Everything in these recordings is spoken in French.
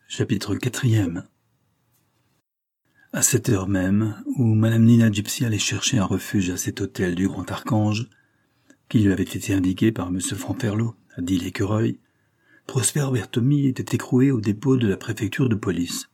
Chapitre 4. À cette heure même, où Madame Nina Gypsy allait chercher un refuge à cet hôtel du Grand Archange, qui lui avait été indiqué par M. Fanferlot, à dit l'Écureuil, Prosper Berthomy était écroué au dépôt de la préfecture de police.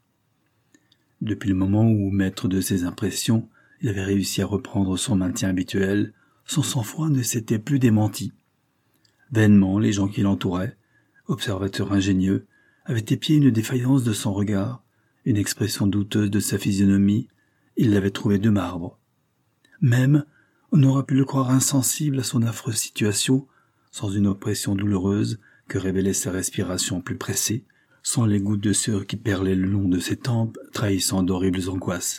Depuis le moment où, maître de ses impressions, il avait réussi à reprendre son maintien habituel, son sang-froid ne s'était plus démenti. Vainement, les gens qui l'entouraient, observateurs ingénieux, avaient épié une défaillance de son regard, une expression douteuse de sa physionomie, ils l'avaient trouvé de marbre. Même, on n'aura pu le croire insensible à son affreuse situation, sans une oppression douloureuse que révélait sa respiration plus pressée, sans les gouttes de sueur qui perlaient le long de ses tempes, trahissant d'horribles angoisses.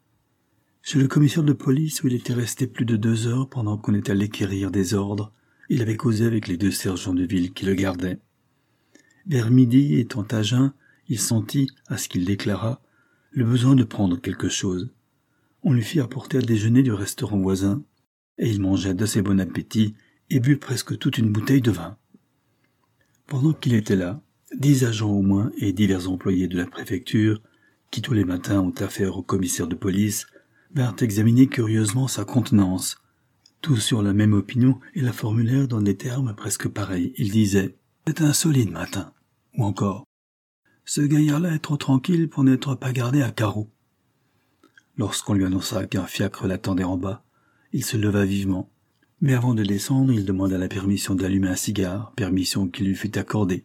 Chez le commissaire de police, où il était resté plus de 2 heures pendant qu'on était allé quérir des ordres, il avait causé avec les 2 sergents de ville qui le gardaient. Vers midi, étant à jeun, il sentit, à ce qu'il déclara, le besoin de prendre quelque chose. On lui fit apporter à déjeuner du restaurant voisin, et il mangea d'assez bon appétit et but presque toute une bouteille de vin. Pendant qu'il était là, 10 agents au moins et divers employés de la préfecture, qui tous les matins ont affaire au commissaire de police, vinrent examiner curieusement sa contenance. Tous sur la même opinion et la formulèrent dans des termes presque pareils. Ils disaient « C'est un solide matin » ou encore « Ce gaillard-là est trop tranquille pour n'être pas gardé à carreau ». Lorsqu'on lui annonça qu'un fiacre l'attendait en bas, il se leva vivement. Mais avant de descendre, il demanda la permission d'allumer un cigare, permission qui lui fut accordée.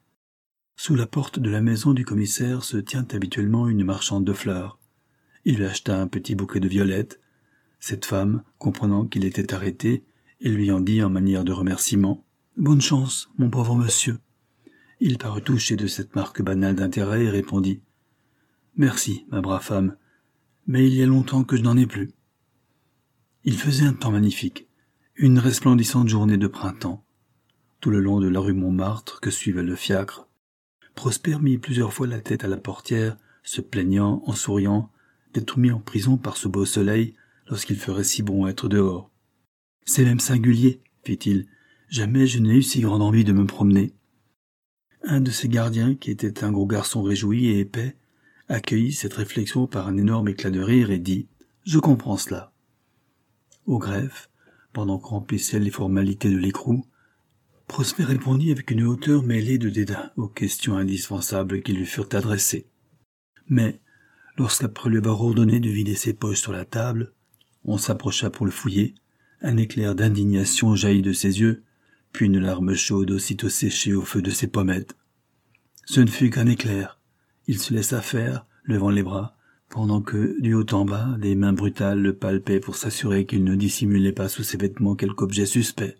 Sous la porte de la maison du commissaire se tient habituellement une marchande de fleurs. Il lui acheta un petit bouquet de violettes. Cette femme, comprenant qu'il était arrêté, et lui en dit en manière de remerciement « Bonne chance, mon pauvre monsieur ». Il parut touché de cette marque banale d'intérêt et répondit « Merci, ma brave femme, mais il y a longtemps que je n'en ai plus ». Il faisait un temps magnifique, une resplendissante journée de printemps. Tout le long de la rue Montmartre que suivait le fiacre, Prosper mit plusieurs fois la tête à la portière, se plaignant, en souriant, d'être mis en prison par ce beau soleil lorsqu'il ferait si bon être dehors. « C'est même singulier, fit-il, jamais je n'ai eu si grande envie de me promener. » Un de ses gardiens, qui était un gros garçon réjoui et épais, accueillit cette réflexion par un énorme éclat de rire et dit « Je comprends cela. » Au greffe, pendant qu'on remplissait les formalités de l'écrou, Prosper répondit avec une hauteur mêlée de dédain aux questions indispensables qui lui furent adressées. Mais, lorsqu'après lui avoir ordonné de vider ses poches sur la table, on s'approcha pour le fouiller, un éclair d'indignation jaillit de ses yeux, puis une larme chaude aussitôt séchée au feu de ses pommettes. Ce ne fut qu'un éclair. Il se laissa faire, levant les bras, pendant que, du haut en bas, des mains brutales le palpaient pour s'assurer qu'il ne dissimulait pas sous ses vêtements quelque objet suspect.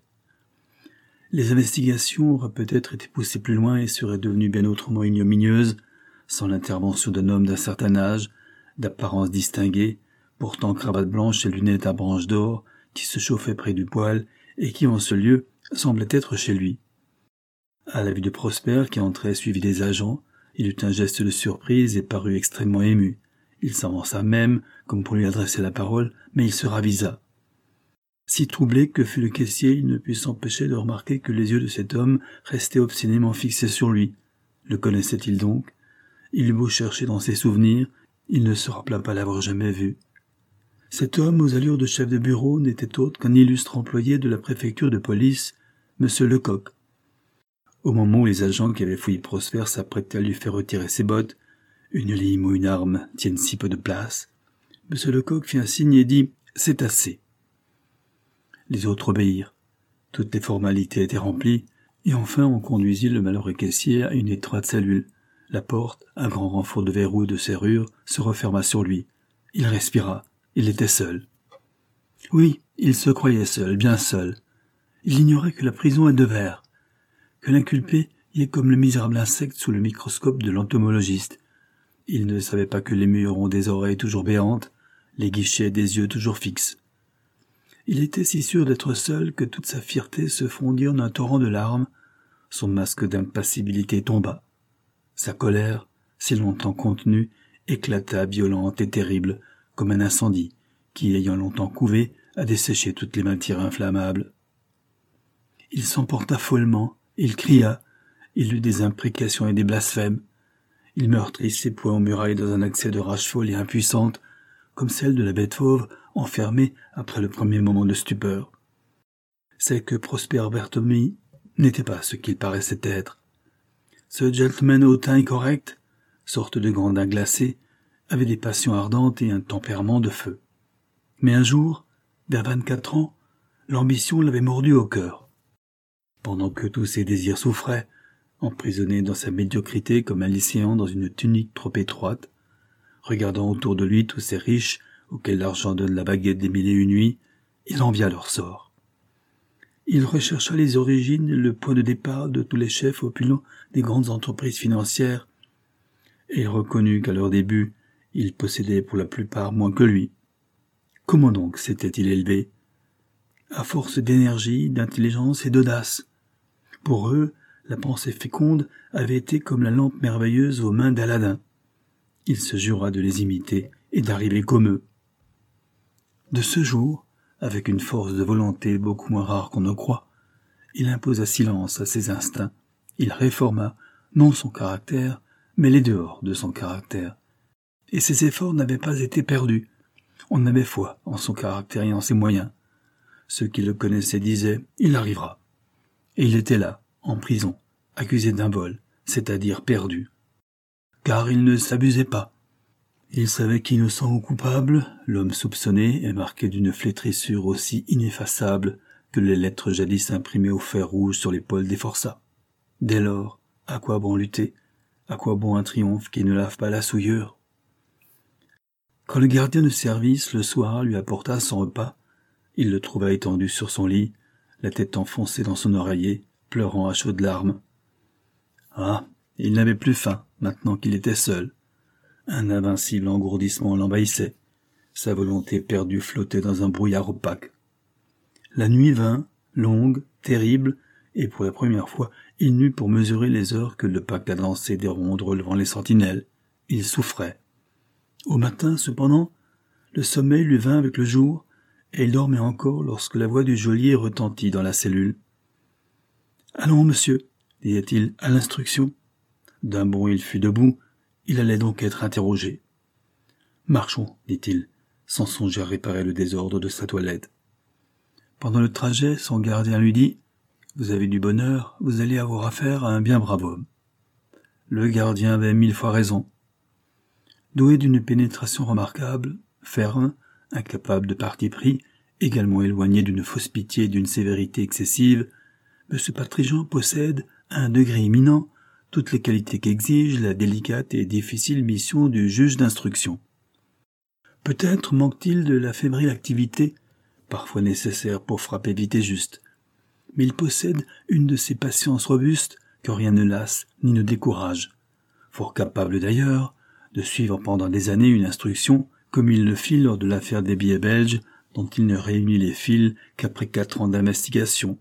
Les investigations auraient peut-être été poussées plus loin et seraient devenues bien autrement ignominieuses, sans l'intervention d'un homme d'un certain âge, d'apparence distinguée, portant cravate blanche et lunettes à branches d'or, qui se chauffait près du poêle et qui, en ce lieu, semblait être chez lui. À la vue de Prosper, qui entrait suivi des agents, il eut un geste de surprise et parut extrêmement ému. Il s'avança même, comme pour lui adresser la parole, mais il se ravisa. Si troublé que fut le caissier, il ne put s'empêcher de remarquer que les yeux de cet homme restaient obstinément fixés sur lui. Le connaissait-il donc? Il eut beau chercher dans ses souvenirs, il ne se rappela pas l'avoir jamais vu. Cet homme, aux allures de chef de bureau, n'était autre qu'un illustre employé de la préfecture de police, M. Lecoq. Au moment où les agents qui avaient fouillé Prosper s'apprêtaient à lui faire retirer ses bottes, une lime ou une arme tiennent si peu de place, M. Lecoq fit un signe et dit « C'est assez ». Les autres obéirent. Toutes les formalités étaient remplies, et enfin on conduisit le malheureux caissier à une étroite cellule. La porte, un grand renfort de verrou et de serrure, se referma sur lui. Il respira. Il était seul. Oui, il se croyait seul, bien seul. Il ignorait que la prison est de verre, que l'inculpé y est comme le misérable insecte sous le microscope de l'entomologiste. Il ne savait pas que les murs ont des oreilles toujours béantes, les guichets des yeux toujours fixes. Il était si sûr d'être seul que toute sa fierté se fondit en un torrent de larmes, son masque d'impassibilité tomba. Sa colère, si longtemps contenue, éclata violente et terrible, comme un incendie, qui, ayant longtemps couvé, a desséché toutes les matières inflammables. Il s'emporta follement, il cria, il eut des imprécations et des blasphèmes. Il meurtrit ses poings aux murailles dans un accès de rage folle et impuissante, comme celle de la bête fauve enfermée après le premier moment de stupeur. C'est que Prosper Berthelmy n'était pas ce qu'il paraissait être. Ce gentleman hautain et correct, sorte de grandin glacé, avait des passions ardentes et un tempérament de feu. Mais un jour, vers 24 ans, l'ambition l'avait mordu au cœur. Pendant que tous ses désirs souffraient, emprisonné dans sa médiocrité comme un lycéen dans une tunique trop étroite, regardant autour de lui tous ces riches auxquels l'argent donne la baguette des 1001 nuits, il envia leur sort. Il rechercha les origines et le point de départ de tous les chefs opulents des grandes entreprises financières, et il reconnut qu'à leur début, ils possédaient pour la plupart moins que lui. Comment donc s'était-il élevé? À force d'énergie, d'intelligence et d'audace. Pour eux, la pensée féconde avait été comme la lampe merveilleuse aux mains d'Aladin. Il se jura de les imiter et d'arriver comme eux. De ce jour, avec une force de volonté beaucoup moins rare qu'on ne croit, il imposa silence à ses instincts. Il réforma, non son caractère, mais les dehors de son caractère. Et ses efforts n'avaient pas été perdus. On avait foi en son caractère et en ses moyens. Ceux qui le connaissaient disaient « il arrivera ». Et il était là, en prison, accusé d'un vol, c'est-à-dire perdu. Car il ne s'abusait pas. Il savait qu'innocent ou coupable, l'homme soupçonné est marqué d'une flétrissure aussi ineffaçable que les lettres jadis imprimées au fer rouge sur l'épaule des forçats. Dès lors, à quoi bon lutter? À quoi bon un triomphe qui ne lave pas la souillure? Quand le gardien de service, le soir, lui apporta son repas, il le trouva étendu sur son lit, la tête enfoncée dans son oreiller, pleurant à chaudes larmes. Ah, il n'avait plus faim, maintenant qu'il était seul. Un invincible engourdissement l'envahissait. Sa volonté perdue flottait dans un brouillard opaque. La nuit vint, longue, terrible, et pour la première fois, il n'eut pour mesurer les heures que le pas cadencé des rondes relevant les sentinelles. Il souffrait. Au matin, cependant, le sommeil lui vint avec le jour, et il dormait encore lorsque la voix du geôlier retentit dans la cellule. « Allons, monsieur, disait-il, à l'instruction. » D'un bond il fut debout, il allait donc être interrogé. « Marchons, dit-il, sans songer à réparer le désordre de sa toilette. Pendant le trajet, son gardien lui dit « Vous avez du bonheur, vous allez avoir affaire à un bien brave homme. » Le gardien avait 1000 fois raison. Doué d'une pénétration remarquable, ferme, incapable de parti pris, également éloigné d'une fausse pitié et d'une sévérité excessive, M. Patrigent possède, à un degré éminent, toutes les qualités qu'exige la délicate et difficile mission du juge d'instruction. Peut-être manque-t-il de la fébrile activité, parfois nécessaire pour frapper vite et juste, mais il possède une de ces patiences robustes que rien ne lasse ni ne décourage, fort capable d'ailleurs de suivre pendant des années une instruction comme il le fit lors de l'affaire des billets belges dont il ne réunit les fils qu'après 4 ans d'investigation.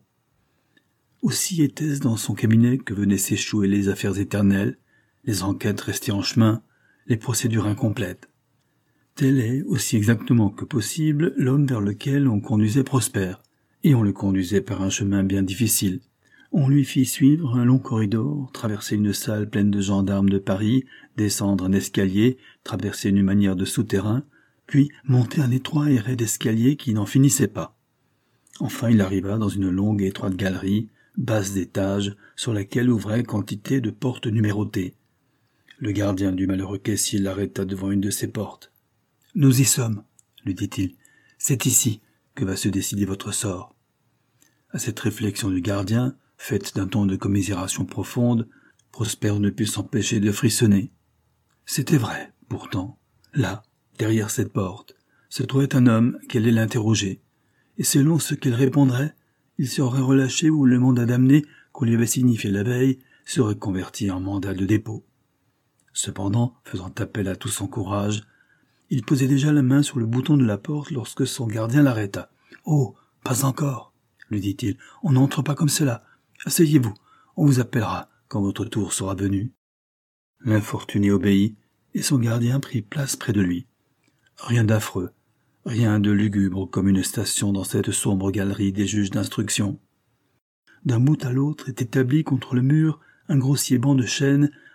Aussi était-ce dans son cabinet que venaient s'échouer les affaires éternelles, les enquêtes restées en chemin, les procédures incomplètes. Tel est, aussi exactement que possible, l'homme vers lequel on conduisait Prosper, et on le conduisait par un chemin bien difficile. On lui fit suivre un long corridor, traverser une salle pleine de gendarmes de Paris, descendre un escalier, traverser une manière de souterrain, puis monter un étroit et raide escalier qui n'en finissait pas. Enfin, il arriva dans une longue et étroite galerie, basse d'étage, sur laquelle ouvraient quantité de portes numérotées. Le gardien du malheureux caissier l'arrêta devant une de ces portes. « Nous y sommes, » lui dit-il. « C'est ici que va se décider votre sort. » À cette réflexion du gardien, faite d'un ton de commisération profonde, Prosper ne put s'empêcher de frissonner. C'était vrai, pourtant. Là, derrière cette porte, se trouvait un homme qui allait l'interroger, et selon ce qu'elle répondrait, il serait relâché ou le mandat d'amener qu'on lui avait signifié la veille serait converti en mandat de dépôt. Cependant, faisant appel à tout son courage, il posait déjà la main sur le bouton de la porte lorsque son gardien l'arrêta. « Oh, pas encore !» lui dit-il. « On n'entre pas comme cela. Asseyez-vous, on vous appellera quand votre tour sera venu. » L'infortuné obéit, et son gardien prit place près de lui. Rien d'affreux, rien de lugubre comme une station dans cette sombre galerie des juges d'instruction. D'un bout à l'autre est établi contre le mur un grossier banc de chêne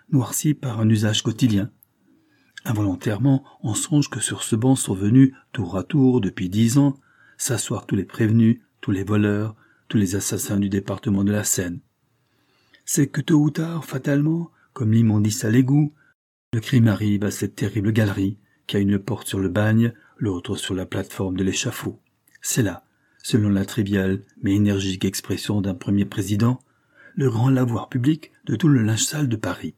noirci par un usage quotidien. Involontairement, on songe que sur ce banc sont venus, tour à tour, depuis 10 ans, s'asseoir tous les prévenus, tous les voleurs, tous les assassins du département de la Seine. C'est que tôt ou tard, fatalement, comme l'immondice à l'égout, le crime arrive à cette terrible galerie, qui a une porte sur le bagne, l'autre sur la plateforme de l'échafaud. C'est là, selon la triviale mais énergique expression d'un premier président, le grand lavoir public de tout le linge sale de Paris.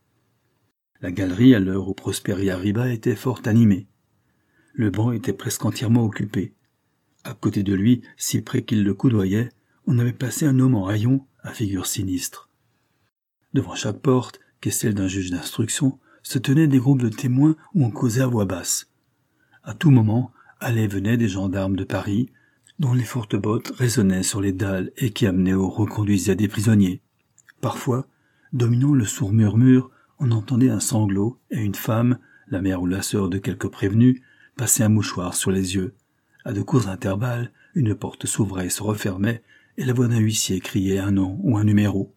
La galerie, à l'heure où Prosper y arriva, était fort animée. Le banc était presque entièrement occupé. À côté de lui, si près qu'il le coudoyait, on avait placé un homme en haillons à figure sinistre. Devant chaque porte, qui est celle d'un juge d'instruction, se tenaient des groupes de témoins où on causait à voix basse. À tout moment, allaient et venaient des gendarmes de Paris, dont les fortes bottes résonnaient sur les dalles et qui amenaient ou reconduisaient des prisonniers. Parfois, dominant le sourd murmure, on entendait un sanglot et une femme, la mère ou la sœur de quelques prévenus, passer un mouchoir sur les yeux. À de courts intervalles, une porte s'ouvrait et se refermait, et la voix d'un huissier criait un nom ou un numéro.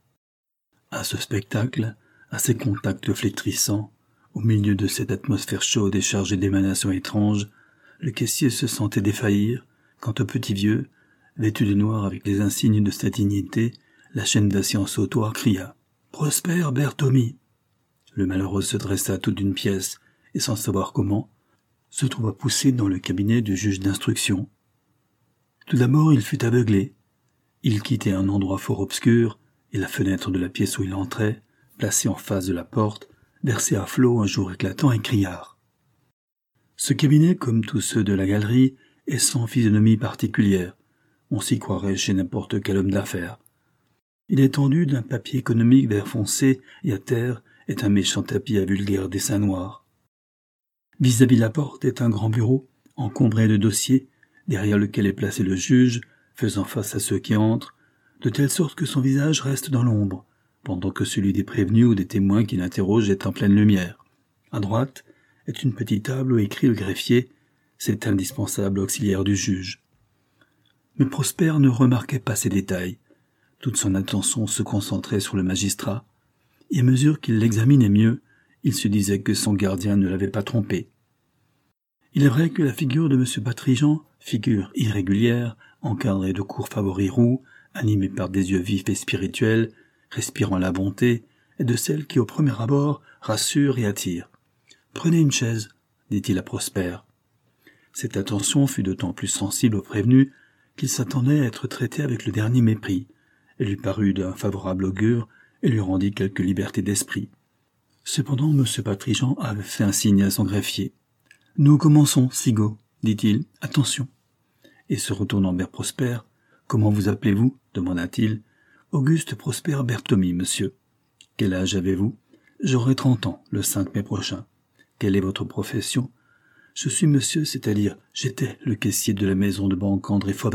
À ce spectacle, à ces contacts flétrissants, au milieu de cette atmosphère chaude et chargée d'émanations étranges, le caissier se sentait défaillir, quand un petit vieux, vêtu de noir avec les insignes de sa dignité, la chaîne d'acier en sautoir, cria « Prosper Berthomy !» Le malheureux se dressa tout d'une pièce, et sans savoir comment, se trouva poussé dans le cabinet du juge d'instruction. Tout d'abord, il fut aveuglé. Il quittait un endroit fort obscur, et la fenêtre de la pièce où il entrait, placée en face de la porte, versait à flots un jour éclatant et criard. Ce cabinet, comme tous ceux de la galerie, est sans physionomie particulière. On s'y croirait chez n'importe quel homme d'affaires. Il est tendu d'un papier économique vert foncé, et à terre est un méchant tapis à vulgaire dessin noir. Vis-à-vis la porte est un grand bureau, encombré de dossiers, derrière lequel est placé le juge, faisant face à ceux qui entrent, de telle sorte que son visage reste dans l'ombre, pendant que celui des prévenus ou des témoins qui l'interrogent est en pleine lumière. À droite est une petite table où écrit le greffier, cet indispensable auxiliaire du juge. Mais Prosper ne remarquait pas ces détails. Toute son attention se concentrait sur le magistrat, et à mesure qu'il l'examinait mieux, il se disait que son gardien ne l'avait pas trompé. Il est vrai que la figure de M. Patrigent, figure irrégulière, encadrée de courts favoris roux, animée par des yeux vifs et spirituels, respirant la bonté, est de celle qui au premier abord rassure et attire. « Prenez une chaise », dit-il à Prosper. Cette attention fut d'autant plus sensible au prévenu qu'il s'attendait à être traité avec le dernier mépris. Elle lui parut d'un favorable augure et lui rendit quelque liberté d'esprit. Cependant, M. Patrigent avait fait un signe à son greffier. « Nous commençons, Sigaud, dit-il. « Attention !» Et se retournant vers Prosper, « Comment vous appelez-vous » demanda-t-il. « Auguste Prosper Berthomy, monsieur. »« Quel âge avez-vous » ?»« J'aurai 30 ans, le 5 mai prochain. »« Quelle est votre profession ?»« Je suis monsieur, c'est-à-dire, j'étais le caissier de la maison de banque André Faubel. »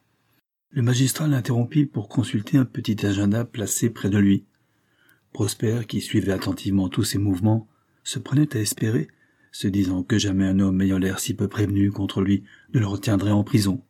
Le magistrat l'interrompit pour consulter un petit agenda placé près de lui. Prosper, qui suivait attentivement tous ses mouvements, se prenait à espérer, se disant que jamais un homme ayant l'air si peu prévenu contre lui ne le retiendrait en prison.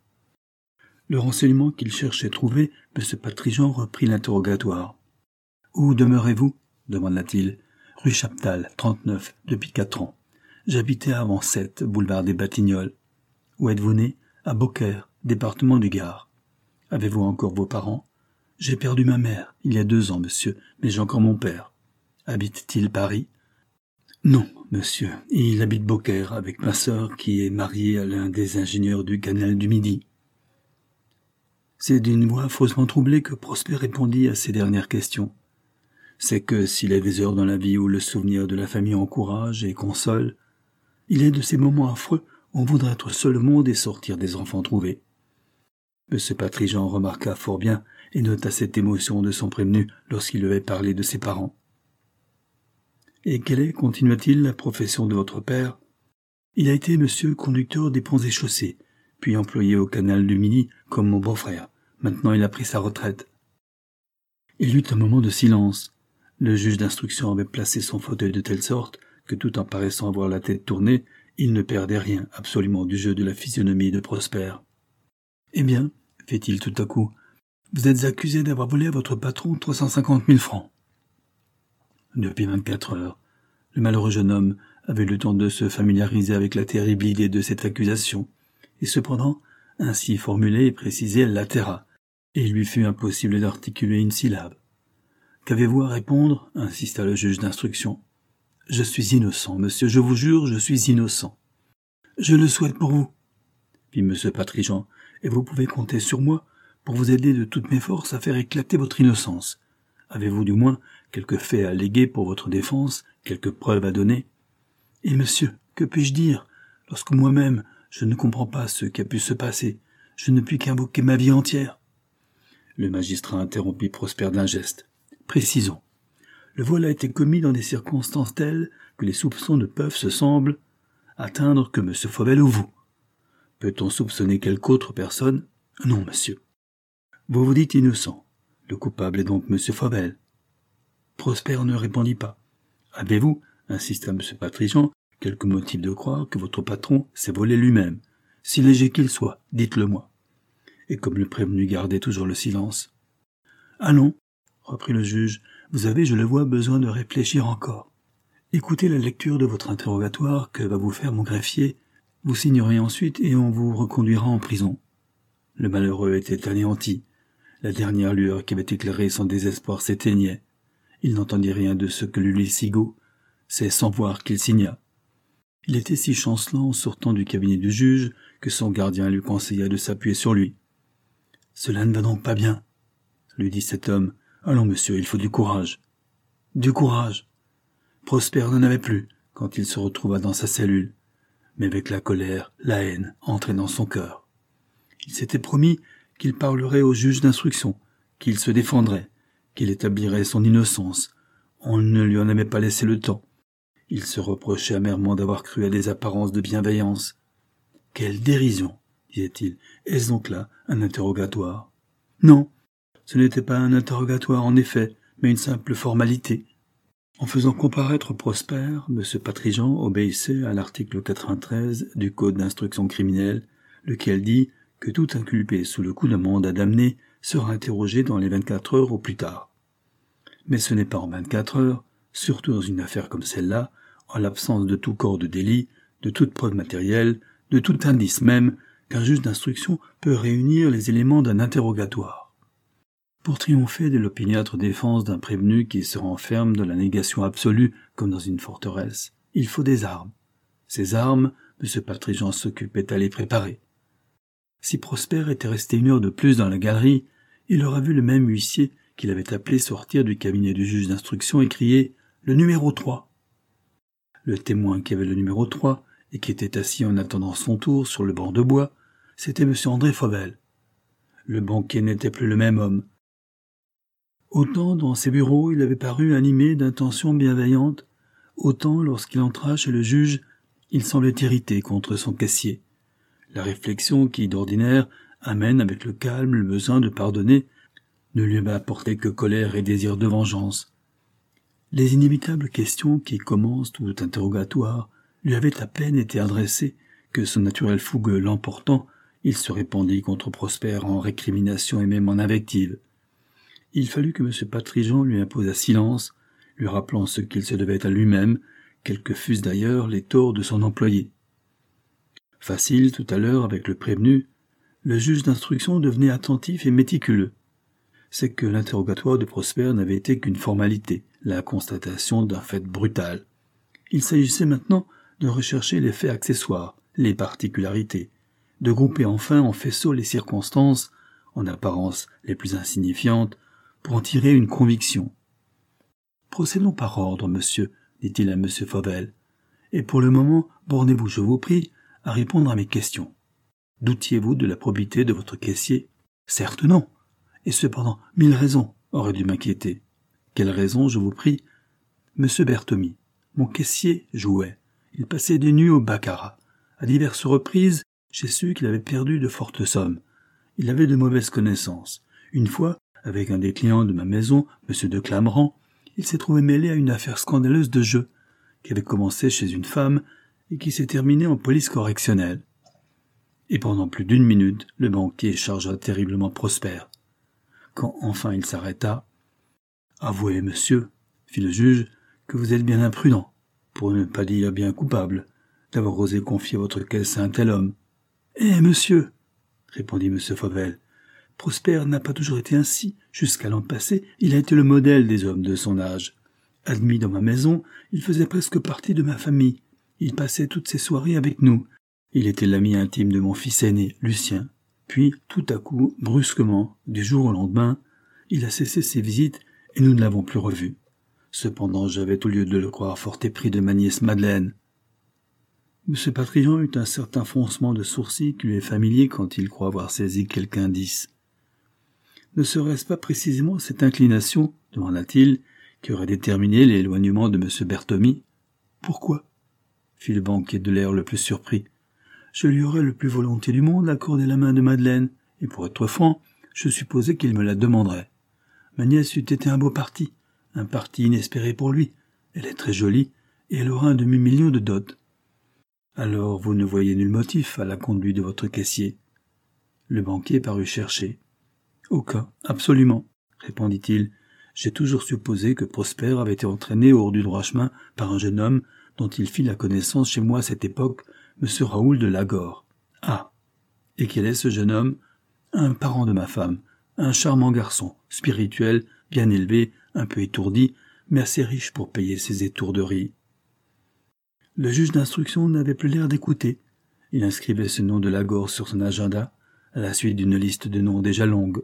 Le renseignement qu'il cherchait trouvé, M. Patrigent reprit l'interrogatoire. « Où demeurez-vous » demanda-t-il. « Rue Chaptal, 39, depuis 4 ans. J'habitais avant 7, boulevard des Batignolles. Où êtes-vous né ? À Beaucaire, département du Gard. Avez-vous encore vos parents ? J'ai perdu ma mère, il y a 2 ans, monsieur, mais j'ai encore mon père. Habite-t-il Paris ? Non, monsieur, il habite Beaucaire avec ma sœur qui est mariée à l'un des ingénieurs du canal du Midi. » C'est d'une voix affreusement troublée que Prosper répondit à ces dernières questions. C'est que s'il est des heures dans la vie où le souvenir de la famille encourage et console, il est de ces moments affreux où on voudrait être seul au monde et sortir des enfants trouvés. M. Patrigent remarqua fort bien et nota cette émotion de son prévenu lorsqu'il lui avait parlé de ses parents. « Et quelle est, continua-t-il, la profession de votre père ? » Il a été monsieur conducteur des ponts et chaussées, puis employé au canal du Midi comme mon beau-frère. Maintenant il a pris sa retraite. Il y eut un moment de silence. Le juge d'instruction avait placé son fauteuil de telle sorte que tout en paraissant avoir la tête tournée, il ne perdait rien absolument du jeu de la physionomie de Prosper. « Eh bien, fit-il tout à coup, vous êtes accusé d'avoir volé à votre patron 350 000 francs. » Depuis 24 heures, le malheureux jeune homme avait le temps de se familiariser avec la terrible idée de cette accusation, et cependant, ainsi formulée et précisée, elle l'atterra, et il lui fut impossible d'articuler une syllabe. « Qu'avez-vous à répondre » insista le juge d'instruction. « Je suis innocent, monsieur, je vous jure, je suis innocent. »« Je le souhaite pour vous, » fit M. Patrigent, « et vous pouvez compter sur moi pour vous aider de toutes mes forces à faire éclater votre innocence. Avez-vous du moins quelques faits à alléguer pour votre défense, quelques preuves à donner ? Et monsieur, que puis-je dire, lorsque moi-même je ne comprends pas ce qui a pu se passer, je ne puis qu'invoquer ma vie entière ?» Le magistrat interrompit Prosper d'un geste. « Précisons. Le vol a été commis dans des circonstances telles que les soupçons ne peuvent, se semble, atteindre que M. Fauvel ou vous. Peut-on soupçonner quelque autre personne ? Non, monsieur. Vous vous dites innocent. Le coupable est donc M. Fauvel. » Prosper ne répondit pas. « Avez-vous, insista M. Patrigent, quelque motif de croire que votre patron s'est volé lui-même ? Si léger qu'il soit, dites-le-moi. » Et comme le prévenu gardait toujours le silence. « Allons, » reprit le juge, « vous avez, je le vois, besoin de réfléchir encore. Écoutez la lecture de votre interrogatoire que va vous faire mon greffier. Vous signerez ensuite et on vous reconduira en prison. » Le malheureux était anéanti. La dernière lueur qui avait éclairé son désespoir s'éteignait. Il n'entendit rien de ce que lui lit Sigaud. C'est sans voir qu'il signa. Il était si chancelant en sortant du cabinet du juge que son gardien lui conseilla de s'appuyer sur lui. « Cela ne va donc pas bien, » lui dit cet homme. « Allons, monsieur, il faut du courage. » Du courage. Prosper n'en avait plus quand il se retrouva dans sa cellule, mais avec la colère, la haine entraient dans son cœur. Il s'était promis qu'il parlerait au juge d'instruction, qu'il se défendrait, qu'il établirait son innocence. On ne lui en avait pas laissé le temps. Il se reprochait amèrement d'avoir cru à des apparences de bienveillance. « Quelle dérision !» disait-il. « Est-ce donc là un interrogatoire ?» Non, ce n'était pas un interrogatoire en effet, mais une simple formalité. En faisant comparaître Prosper, M. Patrigent obéissait à l'article 93 du Code d'instruction criminelle, lequel dit que tout inculpé sous le coup d'un mandat d'amener sera interrogé dans les 24 heures au plus tard. Mais ce n'est pas en 24 heures, surtout dans une affaire comme celle-là, en l'absence de tout corps de délit, de toute preuve matérielle, de tout indice même, qu'un juge d'instruction peut réunir les éléments d'un interrogatoire. Pour triompher de l'opiniâtre défense d'un prévenu qui se renferme dans la négation absolue comme dans une forteresse, il faut des armes. Ces armes, M. Patrigent s'occupait à les préparer. Si Prosper était resté 1 heure de plus dans la galerie, il aurait vu le même huissier qu'il avait appelé sortir du cabinet du juge d'instruction et crier « Le numéro 3 !» Le témoin qui avait le numéro 3 et qui était assis en attendant son tour sur le banc de bois, c'était M. André Fauvel. Le banquier n'était plus le même homme. Autant dans ses bureaux il avait paru animé d'intentions bienveillantes, autant lorsqu'il entra chez le juge, il semblait irrité contre son caissier. La réflexion qui, d'ordinaire, amène avec le calme le besoin de pardonner, ne lui avait apporté que colère et désir de vengeance. Les inévitables questions qui commencent tout interrogatoire lui avaient à peine été adressées que son naturelle fougue l'emportant, il se répandit contre Prosper en récriminations et même en invectives. Il fallut que M. Patrigent lui imposât silence, lui rappelant ce qu'il se devait à lui-même, quels que fussent d'ailleurs les torts de son employé. Facile, tout à l'heure, avec le prévenu, le juge d'instruction devenait attentif et méticuleux. C'est que l'interrogatoire de Prosper n'avait été qu'une formalité, la constatation d'un fait brutal. Il s'agissait maintenant de rechercher les faits accessoires, les particularités, de grouper enfin en faisceau les circonstances, en apparence les plus insignifiantes, pour en tirer une conviction. « Procédons par ordre, monsieur, » dit-il à M. Fauvel, « et pour le moment, bornez-vous, je vous prie, à répondre à mes questions. Doutiez-vous de la probité de votre caissier ? Certes non, et cependant 1000 raisons auraient dû m'inquiéter. Quelles raisons, je vous prie ? Monsieur Berthomy, mon caissier jouait. Il passait des nuits au baccarat. À diverses reprises, j'ai su qu'il avait perdu de fortes sommes. Il avait de mauvaises connaissances. Une fois, avec un des clients de ma maison, M. de Clamrand, il s'est trouvé mêlé à une affaire scandaleuse de jeu, qui avait commencé chez une femme et qui s'est terminée en police correctionnelle. Et pendant plus d'1 minute, le banquier chargea terriblement Prosper. Quand enfin il s'arrêta, « Avouez, monsieur, fit le juge, que vous êtes bien imprudent, pour ne pas dire bien coupable, d'avoir osé confier votre caisse à un tel homme. « Eh, monsieur !» répondit M. Fauvel. « Prosper n'a pas toujours été ainsi. Jusqu'à l'an passé, il a été le modèle des hommes de son âge. Admis dans ma maison, il faisait presque partie de ma famille. Il passait toutes ses soirées avec nous. Il était l'ami intime de mon fils aîné, Lucien. Puis, tout à coup, brusquement, du jour au lendemain, il a cessé ses visites et nous ne l'avons plus revu. Cependant, j'avais au lieu de le croire fort épris de ma nièce Madeleine. » M. Patrillon eut un certain froncement de sourcils qui lui est familier quand il croit avoir saisi quelque indice. « Ne serait-ce pas précisément cette inclination, demanda-t-il, qui aurait déterminé l'éloignement de M. Berthomy ? »« Pourquoi ?» fit le banquier de l'air le plus surpris. « Je lui aurais le plus volontiers du monde accordé la main de Madeleine, et pour être franc, je supposais qu'il me la demanderait. Ma nièce eût été un beau parti, un parti inespéré pour lui. Elle est très jolie, et elle aura un demi-million de dot. Alors vous ne voyez nul motif à la conduite de votre caissier. » Le banquier parut chercher. « Aucun, absolument, » répondit-il. « J'ai toujours supposé que Prosper avait été entraîné hors du droit chemin par un jeune homme dont il fit la connaissance chez moi à cette époque, M. Raoul de Lagore. Ah, et quel est ce jeune homme ? Un parent de ma femme, un charmant garçon, spirituel, bien élevé, un peu étourdi, mais assez riche pour payer ses étourderies. » Le juge d'instruction n'avait plus l'air d'écouter. Il inscrivait ce nom de Lagore sur son agenda, à la suite d'une liste de noms déjà longue.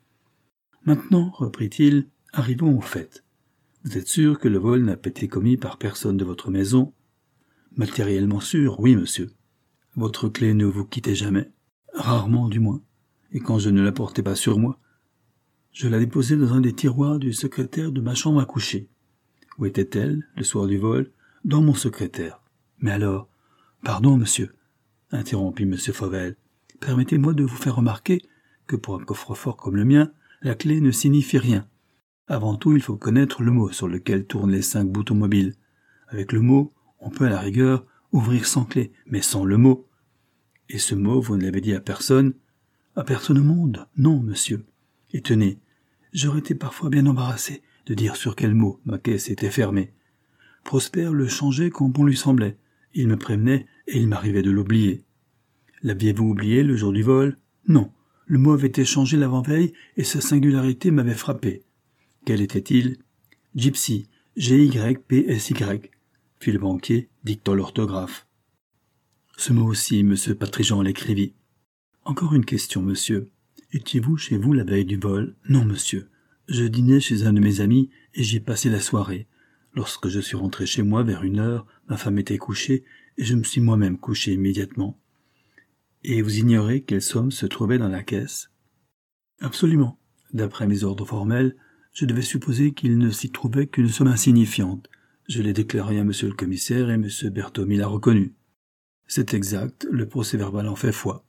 « Maintenant, reprit-il, arrivons au fait. Vous êtes sûr que le vol n'a pas été commis par personne de votre maison ? » « Matériellement sûr, oui, monsieur. »« Votre clé ne vous quittait jamais ? » ?»« Rarement, du moins. Et quand je ne la portais pas sur moi, je la déposais dans un des tiroirs du secrétaire de ma chambre à coucher. Où était-elle, le soir du vol ? Dans mon secrétaire. Mais alors, pardon, monsieur, interrompit M. Fauvel, permettez-moi de vous faire remarquer que pour un coffre-fort comme le mien, la clé ne signifie rien. Avant tout, il faut connaître le mot sur lequel tournent les 5 boutons mobiles. Avec le mot, on peut à la rigueur ouvrir sans clé, mais sans le mot. Et ce mot, vous ne l'avez dit à personne ? À personne au monde, non, monsieur. Et tenez, j'aurais été parfois bien embarrassé de dire sur quel mot ma caisse était fermée. Prosper le changeait quand bon lui semblait. Il me prévenait et il m'arrivait de l'oublier. L'aviez-vous oublié le jour du vol ? Non. Le mot avait été changé l'avant-veille et sa singularité m'avait frappé. Quel était-il ? Gypsy, G-Y-P-S-Y, fit le banquier, dictant l'orthographe. Ce mot aussi, M. Patrigent l'écrivit. Encore une question, monsieur. Étiez-vous chez vous la veille du vol ? Non, monsieur. Je dînais chez un de mes amis et j'y ai passé la soirée. Lorsque je suis rentré chez moi vers 1h, ma femme était couchée et je me suis moi-même couché immédiatement. Et vous ignorez quelle somme se trouvait dans la caisse ? Absolument. D'après mes ordres formels, je devais supposer qu'il ne s'y trouvait qu'une somme insignifiante. Je l'ai déclaré à monsieur le commissaire et M. Berthomy l'a reconnu. C'est exact, le procès-verbal en fait foi.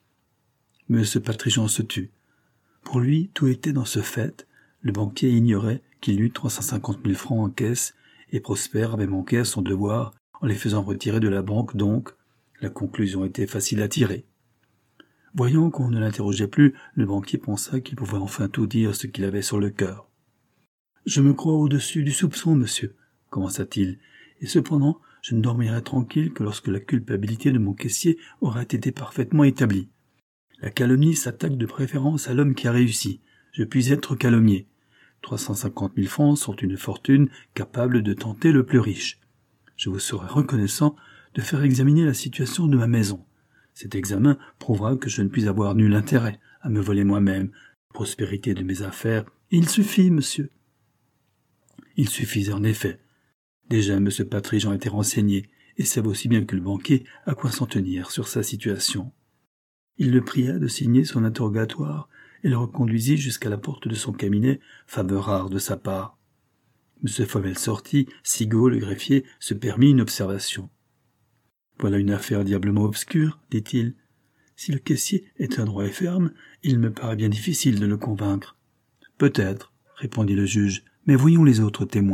M. Patrigent se tut. Pour lui, tout était dans ce fait. Le banquier ignorait qu'il eut 350 000 francs en caisse et Prosper avait manqué à son devoir en les faisant retirer de la banque, donc la conclusion était facile à tirer. Voyant qu'on ne l'interrogeait plus, le banquier pensa qu'il pouvait enfin tout dire ce qu'il avait sur le cœur. « Je me crois au-dessus du soupçon, monsieur, » commença-t-il, « et cependant, je ne dormirai tranquille que lorsque la culpabilité de mon caissier aura été parfaitement établie. La calomnie s'attaque de préférence à l'homme qui a réussi. Je puis être calomnié. 350 000 francs sont une fortune capable de tenter le plus riche. Je vous serai reconnaissant de faire examiner la situation de ma maison. Cet examen prouvera que je ne puis avoir nul intérêt à me voler moi-même la prospérité de mes affaires. Il suffit, monsieur. » Il suffisait en effet. Déjà, M. Patrigent était renseigné et savait aussi bien que le banquier à quoi s'en tenir sur sa situation. Il le pria de signer son interrogatoire et le reconduisit jusqu'à la porte de son cabinet, faveur rare de sa part. M. Fauvel sortit, Sigaud, le greffier, se permit une observation. « Voilà une affaire diablement obscure, dit-il. Si le caissier est adroit et ferme, il me paraît bien difficile de le convaincre. »« Peut-être, répondit le juge, mais voyons les autres témoins. »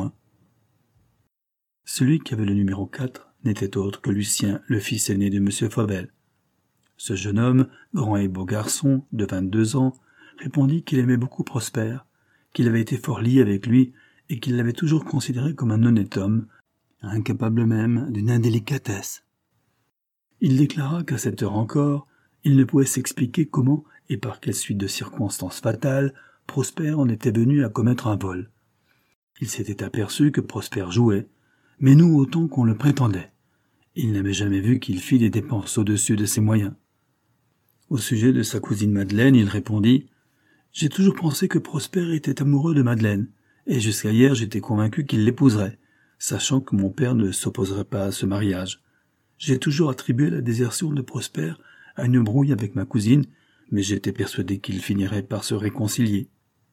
Celui qui avait le numéro 4 n'était autre que Lucien, le fils aîné de M. Fauvel. Ce jeune homme, grand et beau garçon, de 22 ans, répondit qu'il aimait beaucoup Prosper, qu'il avait été fort lié avec lui et qu'il l'avait toujours considéré comme un honnête homme, incapable même d'une indélicatesse. Il déclara qu'à cette heure encore, il ne pouvait s'expliquer comment et par quelle suite de circonstances fatales Prosper en était venu à commettre un vol. Il s'était aperçu que Prosper jouait, mais non autant qu'on le prétendait. Il n'avait jamais vu qu'il fît des dépenses au-dessus de ses moyens. Au sujet de sa cousine Madeleine, il répondit « J'ai toujours pensé que Prosper était amoureux de Madeleine, et jusqu'à hier j'étais convaincu qu'il l'épouserait, sachant que mon père ne s'opposerait pas à ce mariage. J'ai toujours attribué la désertion de Prosper à une brouille avec ma cousine, mais j'étais persuadé qu'ils finiraient par se réconcilier. »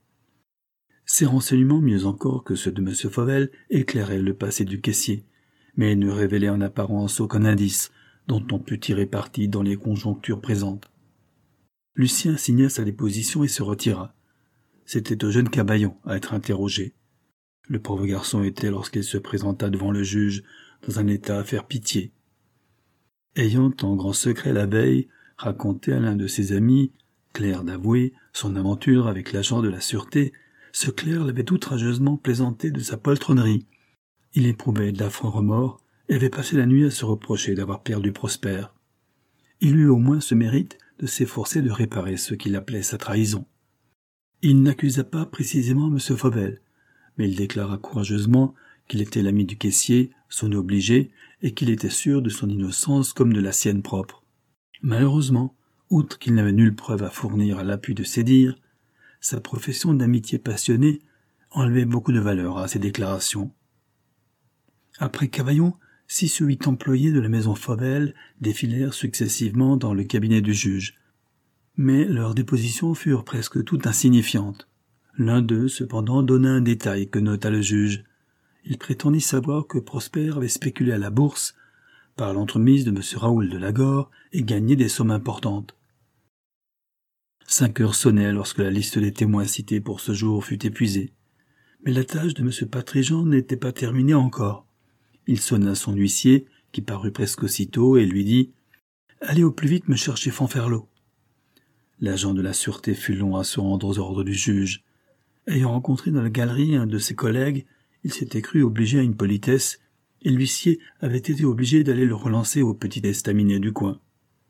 Ces renseignements, mieux encore que ceux de M. Fauvel, éclairaient le passé du caissier, mais ne révélaient en apparence aucun indice dont on pût tirer parti dans les conjonctures présentes. Lucien signa sa déposition et se retira. C'était au jeune Cavaillon à être interrogé. Le pauvre garçon était, lorsqu'il se présenta devant le juge, dans un état à faire pitié. Ayant en grand secret la veille raconté à l'un de ses amis, clerc d'avoué, son aventure avec l'agent de la sûreté, ce clerc l'avait outrageusement plaisanté de sa poltronnerie. Il éprouvait d'affreux remords et avait passé la nuit à se reprocher d'avoir perdu Prosper. Il eut au moins ce mérite de s'efforcer de réparer ce qu'il appelait sa trahison. Il n'accusa pas précisément M. Fauvel, mais il déclara courageusement qu'il était l'ami du caissier, son obligé, et qu'il était sûr de son innocence comme de la sienne propre. Malheureusement, outre qu'il n'avait nulle preuve à fournir à l'appui de ses dires, sa profession d'amitié passionnée enlevait beaucoup de valeur à ses déclarations. Après Cavaillon, 6 ou 8 employés de la maison Fauvel défilèrent successivement dans le cabinet du juge. Mais leurs dépositions furent presque toutes insignifiantes. L'un d'eux, cependant, donna un détail que nota le juge. Il prétendit savoir que Prosper avait spéculé à la bourse, par l'entremise de M. Raoul de Lagore, et gagné des sommes importantes. 5 heures sonnaient lorsque la liste des témoins cités pour ce jour fut épuisée. Mais la tâche de M. Patrigent n'était pas terminée encore. Il sonna son huissier, qui parut presque aussitôt, et lui dit « Allez au plus vite me chercher Fanferlot. » L'agent de la sûreté fut long à se rendre aux ordres du juge. Ayant rencontré dans la galerie un de ses collègues, il s'était cru obligé à une politesse, et l'huissier avait été obligé d'aller le relancer au petit estaminet du coin.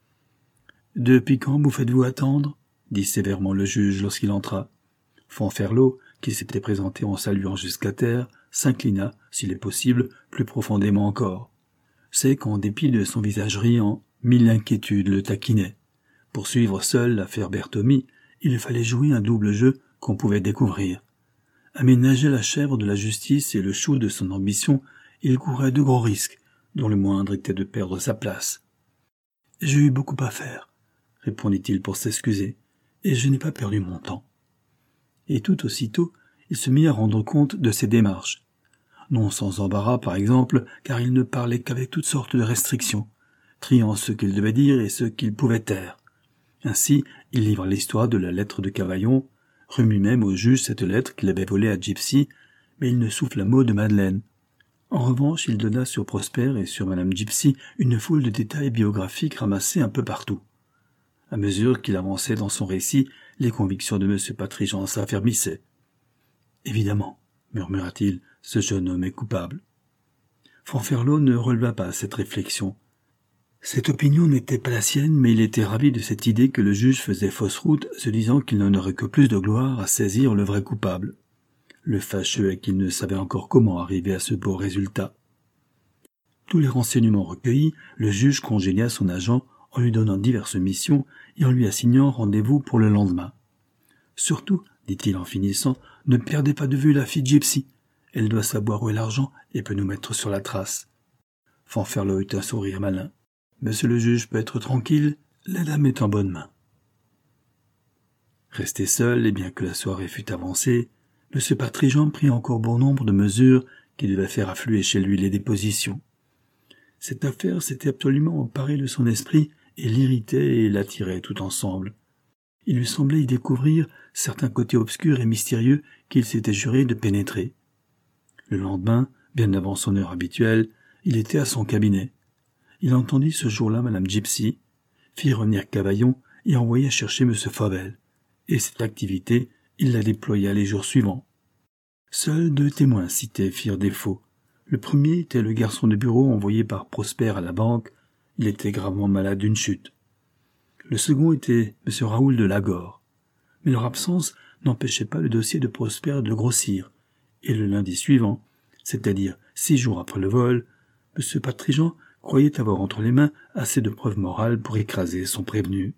« Depuis quand vous faites-vous attendre ?» dit sévèrement le juge lorsqu'il entra. Fanferlot, qui s'était présenté en saluant jusqu'à terre, s'inclina, s'il est possible, plus profondément encore. C'est qu'en dépit de son visage riant, 1000 inquiétudes le taquinaient. Pour suivre seul l'affaire Berthomy, il fallait jouer un double jeu qu'on pouvait découvrir. Aménager la chèvre de la justice et le chou de son ambition, il courait de gros risques, dont le moindre était de perdre sa place. « J'ai eu beaucoup à faire, » répondit-il pour s'excuser, « et je n'ai pas perdu mon temps. » Et tout aussitôt, il se mit à rendre compte de ses démarches. Non sans embarras, par exemple, car il ne parlait qu'avec toutes sortes de restrictions, triant ce qu'il devait dire et ce qu'il pouvait taire. Ainsi, il livra l'histoire de la lettre de Cavaillon, remit même au juge cette lettre qu'il avait volée à Gypsy, mais il ne souffla mot de Madeleine. En revanche, il donna sur Prosper et sur Madame Gypsy une foule de détails biographiques ramassés un peu partout. À mesure qu'il avançait dans son récit, les convictions de M. Patrigent s'affermissaient. « Évidemment, murmura-t-il, ce jeune homme est coupable. » Fanferlot ne releva pas cette réflexion. Cette opinion n'était pas la sienne, mais il était ravi de cette idée que le juge faisait fausse route, se disant qu'il n'en aurait que plus de gloire à saisir le vrai coupable. Le fâcheux est qu'il ne savait encore comment arriver à ce beau résultat. Tous les renseignements recueillis, le juge congédia son agent en lui donnant diverses missions et en lui assignant rendez-vous pour le lendemain. « Surtout, dit-il en finissant, ne perdez pas de vue la fille Gypsy. Elle doit savoir où est l'argent et peut nous mettre sur la trace. » Fanferlot eut un sourire malin. « Monsieur le juge peut être tranquille, la dame est en bonne main. » Resté seul, et bien que la soirée fût avancée, M. Patrigent prit encore bon nombre de mesures qui devaient faire affluer chez lui les dépositions. Cette affaire s'était absolument emparée de son esprit et l'irritait et l'attirait tout ensemble. Il lui semblait y découvrir certains côtés obscurs et mystérieux qu'il s'était juré de pénétrer. Le lendemain, bien avant son heure habituelle, il était à son cabinet. Il entendit ce jour-là Madame Gypsy, fit revenir Cavaillon et envoya chercher M. Fauvel. Et cette activité, il la déploya les jours suivants. Seuls 2 témoins cités firent défaut. Le premier était le garçon de bureau envoyé par Prosper à la banque. Il était gravement malade d'une chute. Le second était M. Raoul de Lagore. Mais leur absence n'empêchait pas le dossier de Prosper de grossir. Et le lundi suivant, c'est-à-dire 6 jours après le vol, M. Patrigent croyait avoir entre les mains assez de preuves morales pour écraser son prévenu.